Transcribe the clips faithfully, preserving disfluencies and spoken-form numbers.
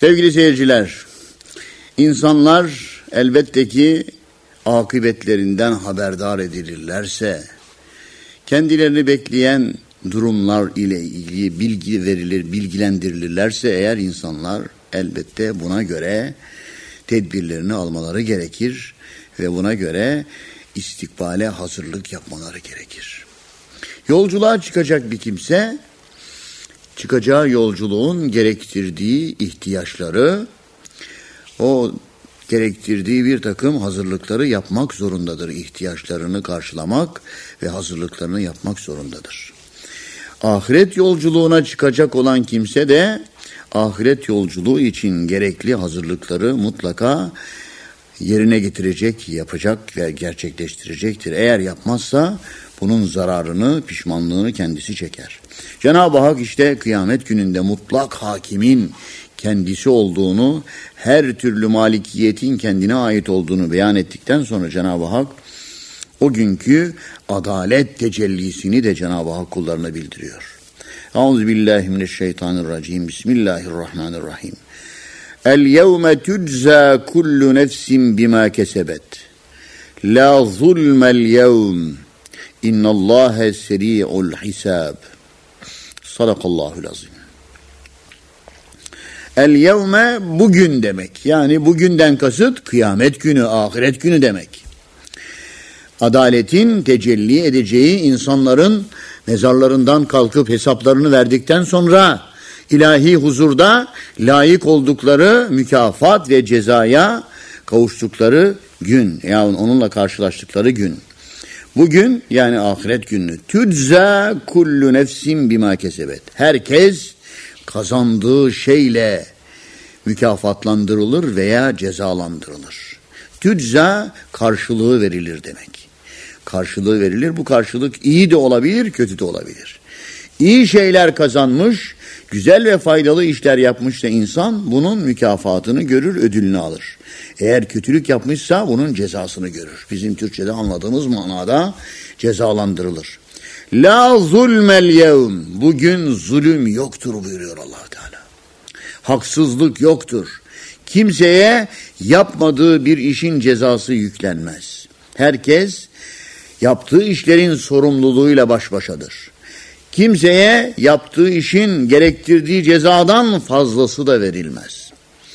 Sevgili seyirciler, insanlar elbette ki akıbetlerinden haberdar edilirlerse, kendilerini bekleyen durumlar ile ilgili bilgi verilir, bilgilendirilirlerse eğer insanlar elbette buna göre tedbirlerini almaları gerekir ve buna göre istikbale hazırlık yapmaları gerekir. Yolculuğa çıkacak bir kimse, çıkacağı yolculuğun gerektirdiği ihtiyaçları, o gerektirdiği bir takım hazırlıkları yapmak zorundadır. İhtiyaçlarını karşılamak ve hazırlıklarını yapmak zorundadır. Ahiret yolculuğuna çıkacak olan kimse de ahiret yolculuğu için gerekli hazırlıkları mutlaka yerine getirecek, yapacak ve gerçekleştirecektir. Eğer yapmazsa bunun zararını, pişmanlığını kendisi çeker. Cenab-ı Hak işte kıyamet gününde mutlak hakimin kendisi olduğunu, her türlü malikiyetin kendine ait olduğunu beyan ettikten sonra Cenab-ı Hak o günkü adalet tecellisini de Cenab-ı Hak kullarına bildiriyor. Euzubillahimineşşeytanirracim. Bismillahirrahmanirrahim. El yevme tujza kullu nefsin bima kesebet. La zulmel yevm. İnnallâhe seri'ul hisab. Sadakallahul azim. El yevme bugün demek. Yani bugünden kasıt kıyamet günü, ahiret günü demek. Adaletin tecelli edeceği, insanların mezarlarından kalkıp hesaplarını verdikten sonra ilahi huzurda layık oldukları mükafat ve cezaya kavuştukları gün, yani onunla karşılaştıkları gün. Bugün yani ahiret günü. Tücza kullu nefsin bima kesebet. Herkes kazandığı şeyle mükafatlandırılır veya cezalandırılır. Tücza karşılığı verilir demek. Karşılığı verilir. Bu karşılık iyi de olabilir, kötü de olabilir. İyi şeyler kazanmış, güzel ve faydalı işler yapmışsa insan bunun mükafatını görür, ödülünü alır. Eğer kötülük yapmışsa bunun cezasını görür. Bizim Türkçe'de anladığımız manada cezalandırılır. La zulmel yevm. Bugün zulüm yoktur buyuruyor Allah Teala. Haksızlık yoktur. Kimseye yapmadığı bir işin cezası yüklenmez. Herkes yaptığı işlerin sorumluluğuyla baş başadır. Kimseye yaptığı işin gerektirdiği cezadan fazlası da verilmez.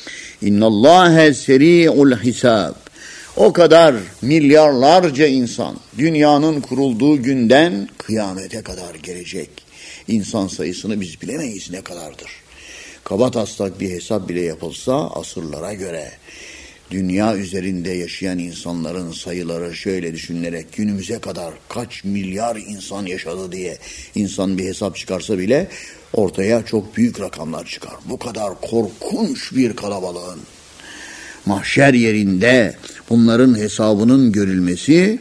İnnallâhe seri'ul hisab. O kadar milyarlarca insan dünyanın kurulduğu günden kıyamete kadar gelecek. İnsan sayısını biz bilemeyiz ne kadardır. Kabataslak bir hesap bile yapılsa asırlara göre dünya üzerinde yaşayan insanların sayıları şöyle düşünülerek günümüze kadar kaç milyar insan yaşadı diye insan bir hesap çıkarsa bile ortaya çok büyük rakamlar çıkar. Bu kadar korkunç bir kalabalığın mahşer yerinde bunların hesabının görülmesi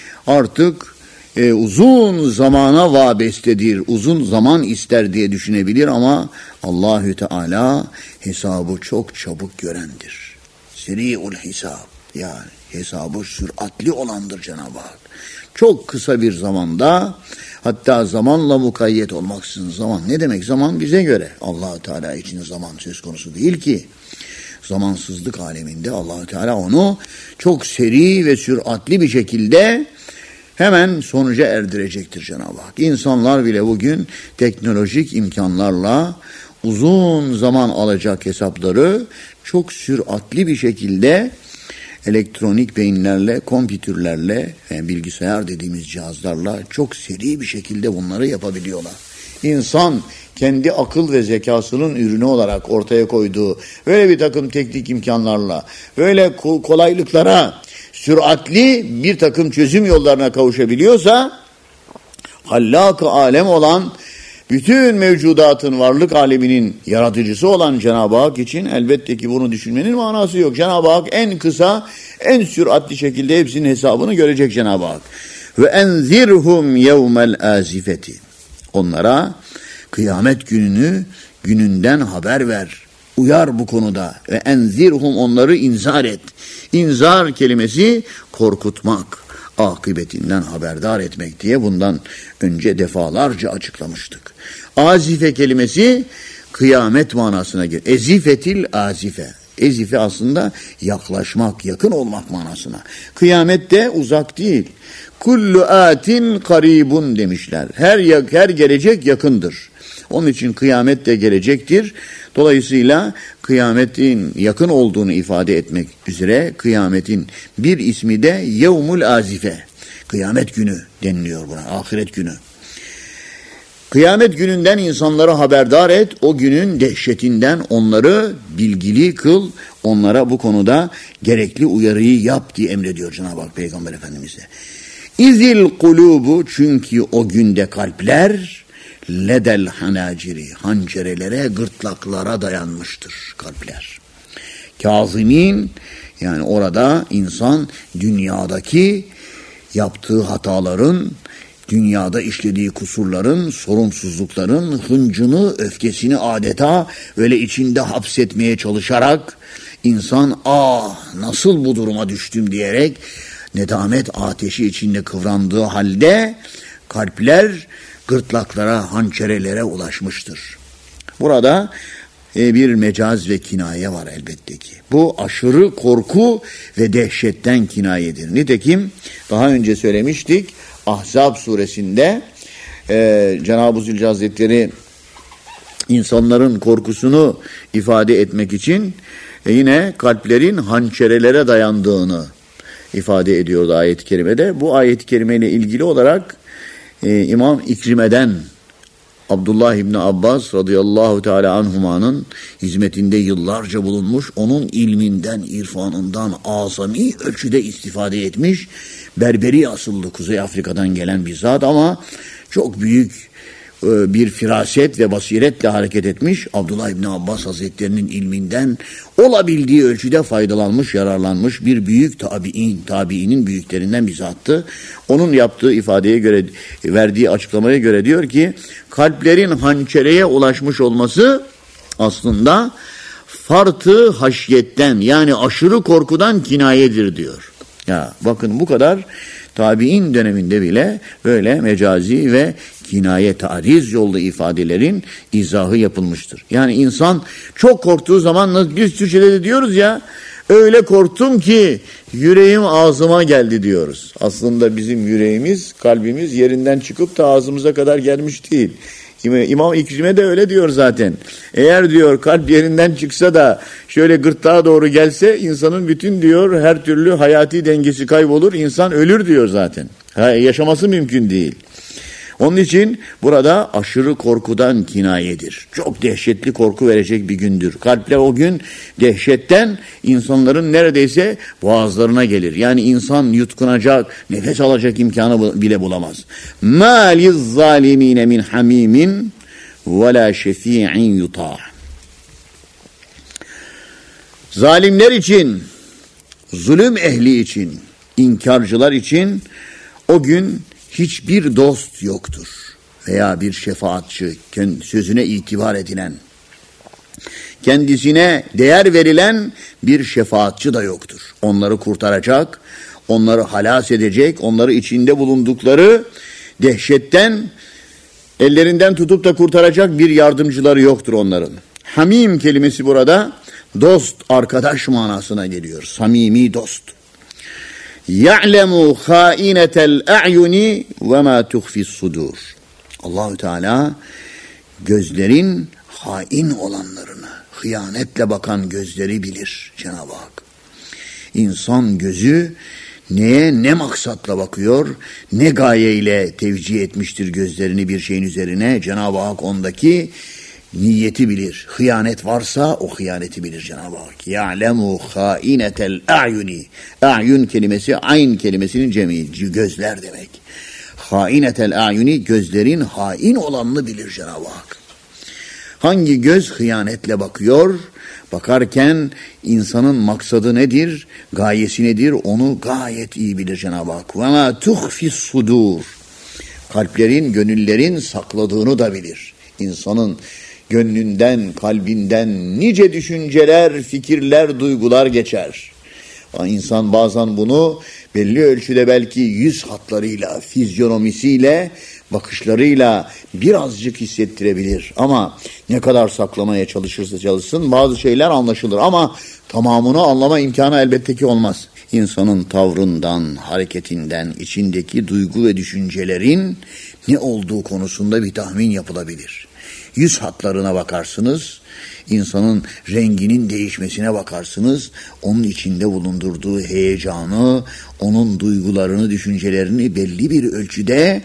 artık e, uzun zamana vabestedir, uzun zaman ister diye düşünebilir ama Allahü Teala hesabı çok çabuk görendir. Seri'ul hisab, yani hesabı süratli olandır Cenab-ı Hak. Çok kısa bir zamanda, hatta zamanla mukayyet olmaksızın, zaman ne demek? Zaman bize göre. Allah Teala için zaman söz konusu değil ki. Zamansızlık aleminde Allah Teala onu çok seri ve süratli bir şekilde hemen sonuca erdirecektir Cenab-ı Hak. İnsanlar bile bugün teknolojik imkanlarla uzun zaman alacak hesapları çok süratli bir şekilde elektronik beyinlerle, kompütürlerle, yani bilgisayar dediğimiz cihazlarla çok seri bir şekilde bunları yapabiliyorlar. İnsan kendi akıl ve zekasının ürünü olarak ortaya koyduğu böyle bir takım teknik imkanlarla, böyle kolaylıklara, süratli bir takım çözüm yollarına kavuşabiliyorsa, hallak-ı alem olan, bütün mevcudatın, varlık aleminin yaratıcısı olan Cenab-ı Hak için elbette ki bunu düşünmenin manası yok. Cenab-ı Hak en kısa, en süratli şekilde hepsinin hesabını görecek Cenab-ı Hak. Ve enzirhum yevmel azifeti. Onlara kıyamet gününü, gününden haber ver. Uyar bu konuda. Ve enzirhum, onları inzar et. İnzar kelimesi korkutmak, akıbetinden haberdar etmek diye bundan önce defalarca açıklamıştık. Azife kelimesi kıyamet manasına gelir. Ezifetil azife. Ezife aslında yaklaşmak, yakın olmak manasına. Kıyamet de uzak değil. Kullu atin karibun demişler. Her her gelecek yakındır. Onun için kıyamet de gelecektir. Dolayısıyla kıyametin yakın olduğunu ifade etmek üzere kıyametin bir ismi de yevmul azife. Kıyamet günü deniliyor buna, ahiret günü. Kıyamet gününden insanları haberdar et, o günün dehşetinden onları bilgili kıl, onlara bu konuda gerekli uyarıyı yap diye emrediyor Cenab-ı Hak Peygamber Efendimiz'e. İzil kulubu, çünkü o günde kalpler ledel hanaciri, hançerelere, gırtlaklara dayanmıştır kalpler. Kâzimin, yani orada insan dünyadaki yaptığı hataların, dünyada işlediği kusurların, sorunsuzlukların hıncını, öfkesini adeta öyle içinde hapsetmeye çalışarak insan ah nasıl bu duruma düştüm diyerek nedamet ateşi içinde kıvrandığı halde kalpler gırtlaklara, hançerelere ulaşmıştır. Burada e, bir mecaz ve kinaye var elbette ki. Bu aşırı korku ve dehşetten kinayedir. Nitekim daha önce söylemiştik, Ahzab suresinde e, Cenab-ı Zülcelal Hazretleri insanların korkusunu ifade etmek için e, yine kalplerin hançerelere dayandığını ifade ediyordu ayet-i kerimede. Bu ayet-i kerimeyle ilgili olarak e, İmam İkrime'den Abdullah İbni Abbas radıyallahu teala anhumanın hizmetinde yıllarca bulunmuş, onun ilminden, irfanından azami ölçüde istifade etmiş, Berberi asıllı Kuzey Afrika'dan gelen bir zat ama çok büyük bir firaset ve basiretle hareket etmiş. Abdullah İbni Abbas Hazretlerinin ilminden olabildiği ölçüde faydalanmış, yararlanmış bir büyük tabi'in, tabi'inin büyüklerinden bir zattı. Onun yaptığı ifadeye göre, verdiği açıklamaya göre diyor ki, kalplerin hançereye ulaşmış olması aslında fartı haşyetten, yani aşırı korkudan kinayedir diyor. Ya bakın, bu kadar tabi'in döneminde bile böyle mecazi ve kinaye, tariz yollu ifadelerin izahı yapılmıştır. Yani insan çok korktuğu zaman, biz Türkçe'de de diyoruz ya, öyle korktum ki yüreğim ağzıma geldi diyoruz. Aslında bizim yüreğimiz, kalbimiz yerinden çıkıp da ağzımıza kadar gelmiş değil. İmam İkrime de öyle diyor zaten. Eğer diyor kalp yerinden çıksa da şöyle gırtlağa doğru gelse, insanın bütün diyor her türlü hayati dengesi kaybolur, insan ölür diyor zaten. Ha, yaşaması mümkün değil. Onun için burada aşırı korkudan kinayedir. Çok dehşetli korku verecek bir gündür. Kalpler o gün dehşetten insanların neredeyse boğazlarına gelir. Yani insan yutkunacak, nefes alacak imkanı bile bulamaz. مَا لِلظَّالِمِينَ مِنْ حَمِيمٍ وَلَا شَفِيعٍ يُطَاعٍ. Zalimler için, zulüm ehli için, inkarcılar için o gün hiçbir dost yoktur veya bir şefaatçi, sözüne itibar edilen, kendisine değer verilen bir şefaatçi da yoktur. Onları kurtaracak, onları halas edecek, onları içinde bulundukları dehşetten ellerinden tutup da kurtaracak bir yardımcıları yoktur onların. Hamim kelimesi burada dost, arkadaş manasına geliyor. Samimi dost. يَعْلَمُ خَائِنَةَ الْاَعْيُنِ وَمَا تُخْفِي الصُّدُورِ. Allah-u Teala gözlerin hain olanlarını, hıyanetle bakan gözleri bilir Cenab-ı Hak. İnsan gözü neye, ne maksatla bakıyor, ne gayeyle tevcih etmiştir gözlerini bir şeyin üzerine, Cenab-ı Hak ondaki niyeti bilir. Hıyanet varsa o hıyaneti bilir Cenab-ı Hak. يَعْلَمُ خَائِنَةَ الْاَعْيُنِ. A'yun kelimesi ayn kelimesinin cemi, gözler demek. خَائِنَةَ الْاَعْيُنِ, gözlerin hain olanını bilir Cenab-ı Hak. Hangi göz hıyanetle bakıyor? Bakarken insanın maksadı nedir? Gayesi nedir? Onu gayet iyi bilir Cenab-ı Hak. وَمَا تُخْفِي الصُّدُورِ. Kalplerin, gönüllerin sakladığını da bilir. İnsanın gönlünden, kalbinden nice düşünceler, fikirler, duygular geçer. İnsan bazen bunu belli ölçüde belki yüz hatlarıyla, fizyonomisiyle bakışlarıyla birazcık hissettirebilir. Ama ne kadar saklamaya çalışırsa çalışsın bazı şeyler anlaşılır ama tamamını anlama imkanı elbette ki olmaz. İnsanın tavrından, hareketinden, içindeki duygu ve düşüncelerin ne olduğu konusunda bir tahmin yapılabilir. Yüz hatlarına bakarsınız, insanın renginin değişmesine bakarsınız, onun içinde bulundurduğu heyecanı, onun duygularını, düşüncelerini belli bir ölçüde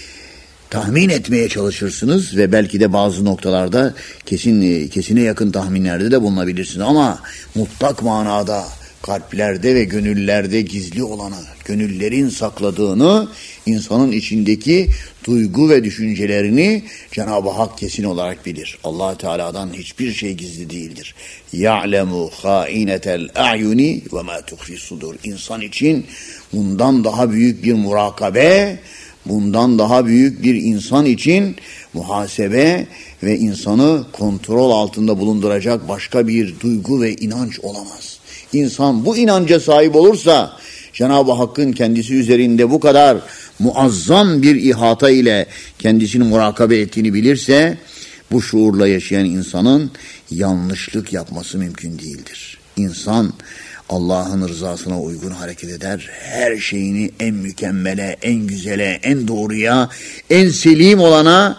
tahmin etmeye çalışırsınız ve belki de bazı noktalarda kesin kesine yakın tahminlerde de bulunabilirsiniz. Ama mutlak manada kalplerde ve gönüllerde gizli olanı, gönüllerin sakladığını, insanın içindeki duygu ve düşüncelerini Cenab-ı Hak kesin olarak bilir. Allah Teala'dan hiçbir şey gizli değildir. Ya'lemu khainetel a'yuni ve ma tuhfi sudur. İnsan için bundan daha büyük bir murakabe, bundan daha büyük bir insan için muhasebe ve insanı kontrol altında bulunduracak başka bir duygu ve inanç olamaz. İnsan bu inanca sahip olursa, Cenab-ı Hakk'ın kendisi üzerinde bu kadar muazzam bir ihata ile kendisini murakabe ettiğini bilirse, bu şuurla yaşayan insanın yanlışlık yapması mümkün değildir. İnsan Allah'ın rızasına uygun hareket eder, her şeyini en mükemmele, en güzele, en doğruya, en selim olana,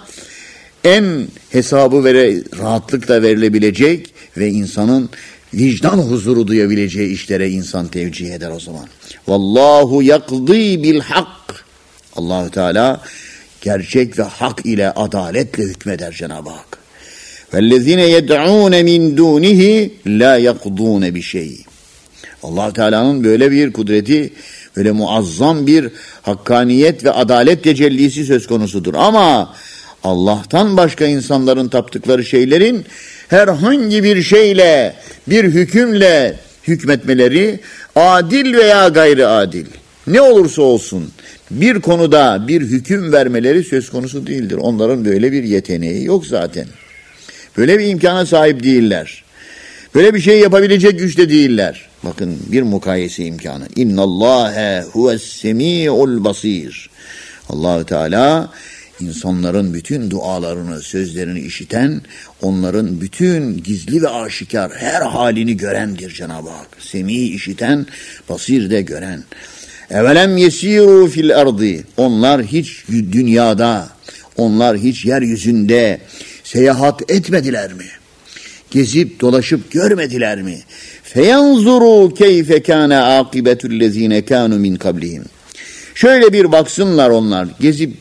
en hesabı vere, rahatlıkla verilebilecek ve insanın vicdan huzuru duyabileceği işlere insan tevcih eder o zaman. Vallahu yakdi bil hak. Allah-u Teala gerçek ve hak ile, adaletle hükmeder Cenab-ı Hak. Vellezine yed'un min dunihi la yakdun bi şey. Allah Teala'nın böyle bir kudreti, böyle muazzam bir hakkaniyet ve adalet tecellisi söz konusudur. Ama Allah'tan başka insanların taptıkları şeylerin herhangi bir şeyle, bir hükümle hükmetmeleri, adil veya gayri adil, ne olursa olsun bir konuda bir hüküm vermeleri söz konusu değildir. Onların böyle bir yeteneği yok zaten. Böyle bir imkana sahip değiller. Böyle bir şey yapabilecek güçte değiller. Bakın bir mukayese imkanı. İnnallâhe huves-semî'ul basîr. Allah-u Teala insanların bütün dualarını, sözlerini işiten, onların bütün gizli ve aşikar her halini görendir Cenab-ı Hak. Semî işiten, basir de gören. Evelem yesiru fil ardı. Onlar hiç dünyada, onlar hiç yeryüzünde seyahat etmediler mi? Gezip dolaşıp görmediler mi? Feyanzuru keyfe kâne âkibetullezîne kânu min kablihim. Şöyle bir baksınlar onlar, gezip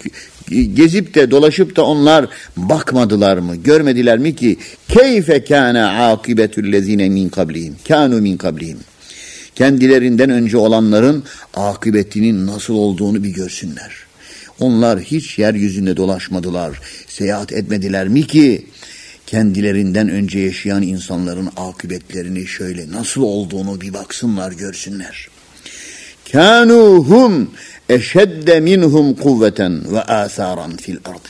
gezip de dolaşıp da onlar bakmadılar mı, görmediler mi ki keyfe kâne âkibetullezîne min kablihim, kânu min kablihim. Kendilerinden önce olanların akıbetinin nasıl olduğunu bir görsünler. Onlar hiç yeryüzünde dolaşmadılar, seyahat etmediler mi ki kendilerinden önce yaşayan insanların akıbetlerini şöyle nasıl olduğunu bir baksınlar, görsünler. Kânuhum eşedde minhum kuvveten ve âthâran fil ardı.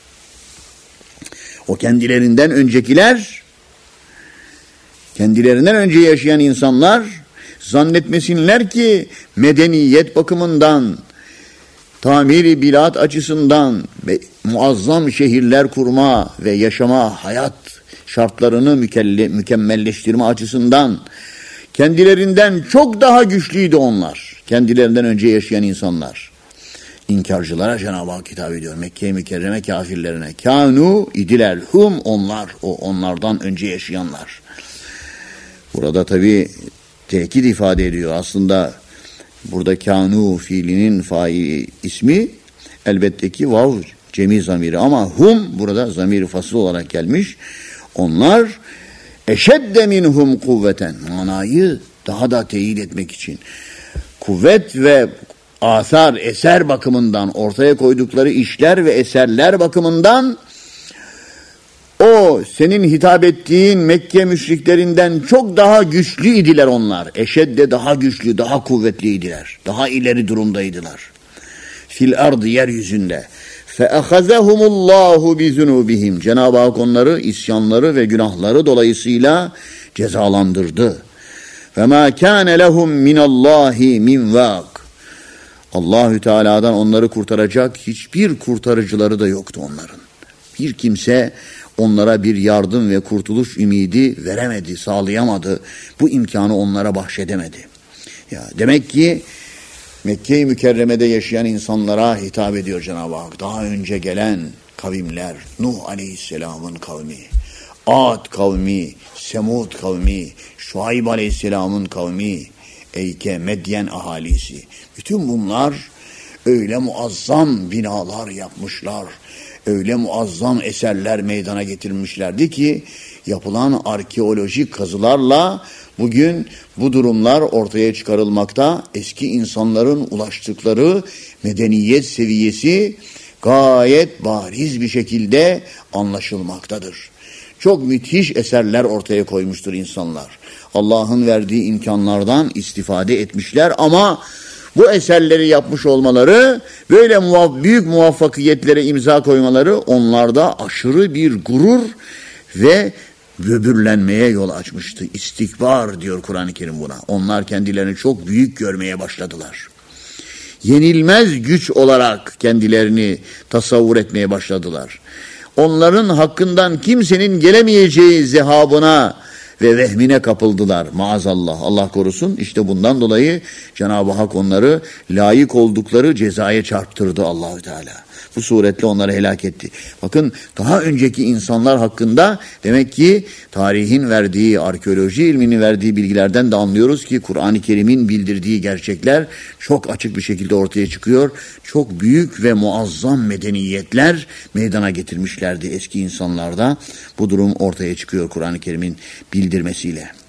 O kendilerinden öncekiler, kendilerinden önce yaşayan insanlar zannetmesinler ki medeniyet bakımından, tamiri bilat açısından ve muazzam şehirler kurma ve yaşama, hayat şartlarını mükelle, mükemmelleştirme açısından kendilerinden çok daha güçlüydü onlar. Kendilerinden önce yaşayan insanlar. İnkarcılara Cenab-ı Hak hitap ediyor. Mekke-i Mükerreme kafirlerine. Kânu idiler. Hum onlar. O onlardan önce yaşayanlar. Burada tabii tekit ifade ediyor. Aslında burada kânu fiilinin faili ismi elbette ki vav cemi zamiri ama hum burada zamiri fasıl olarak gelmiş. Onlar eşedde minhum kuvveten, manayı daha da teyit etmek için kuvvet ve asar, eser bakımından, ortaya koydukları işler ve eserler bakımından o senin hitap ettiğin Mekke müşriklerinden çok daha güçlüydiler onlar. Eşedde daha güçlü, daha kuvvetliydiler. Daha ileri durumdaydılar. Fil ardı, yeryüzünde. فَأَخَذَهُمُ اللّٰهُ بِذُنُوبِهِمْ. Cenab-ı Hak onları isyanları ve günahları dolayısıyla cezalandırdı. وَمَا كَانَ لَهُمْ مِنَ اللّٰهِ مِنْ وَاقٍ. Allahü Teala'dan onları kurtaracak hiçbir kurtarıcıları da yoktu onların. Bir kimse onlara bir yardım ve kurtuluş ümidi veremedi, sağlayamadı. Bu imkanı onlara bahşedemedi. Ya demek ki Mekke-i Mükerreme'de yaşayan insanlara hitap ediyor Cenab-ı Hak. Daha önce gelen kavimler, Nuh Aleyhisselam'ın kavmi, Ad kavmi, Semud kavmi, Şuayb Aleyhisselam'ın kavmi, Eyke, Medyen ahalisi. Bütün bunlar öyle muazzam binalar yapmışlar, öyle muazzam eserler meydana getirmişlerdi ki yapılan arkeolojik kazılarla bugün bu durumlar ortaya çıkarılmakta. Eski insanların ulaştıkları medeniyet seviyesi gayet bariz bir şekilde anlaşılmaktadır. Çok müthiş eserler ortaya koymuştur insanlar. Allah'ın verdiği imkanlardan istifade etmişler ama bu eserleri yapmış olmaları, böyle muvaff- büyük muvaffakiyetlere imza koymaları onlarda aşırı bir gurur ve böbürlenmeye yol açmıştı. İstikbar diyor Kur'an-ı Kerim buna. Onlar kendilerini çok büyük görmeye başladılar. Yenilmez güç olarak kendilerini tasavvur etmeye başladılar. Onların hakkından kimsenin gelemeyeceği zehabına ve vehmine kapıldılar. Maazallah, Allah korusun. İşte bundan dolayı Cenab-ı Hak onları layık oldukları cezaya çarptırdı Allahü Teala. Bu suretle onları helak etti. Bakın daha önceki insanlar hakkında demek ki tarihin verdiği, arkeoloji ilminin verdiği bilgilerden de anlıyoruz ki Kur'an-ı Kerim'in bildirdiği gerçekler çok açık bir şekilde ortaya çıkıyor. Çok büyük ve muazzam medeniyetler meydana getirmişlerdi eski insanlarda. Bu durum ortaya çıkıyor Kur'an-ı Kerim'in bildirmesiyle.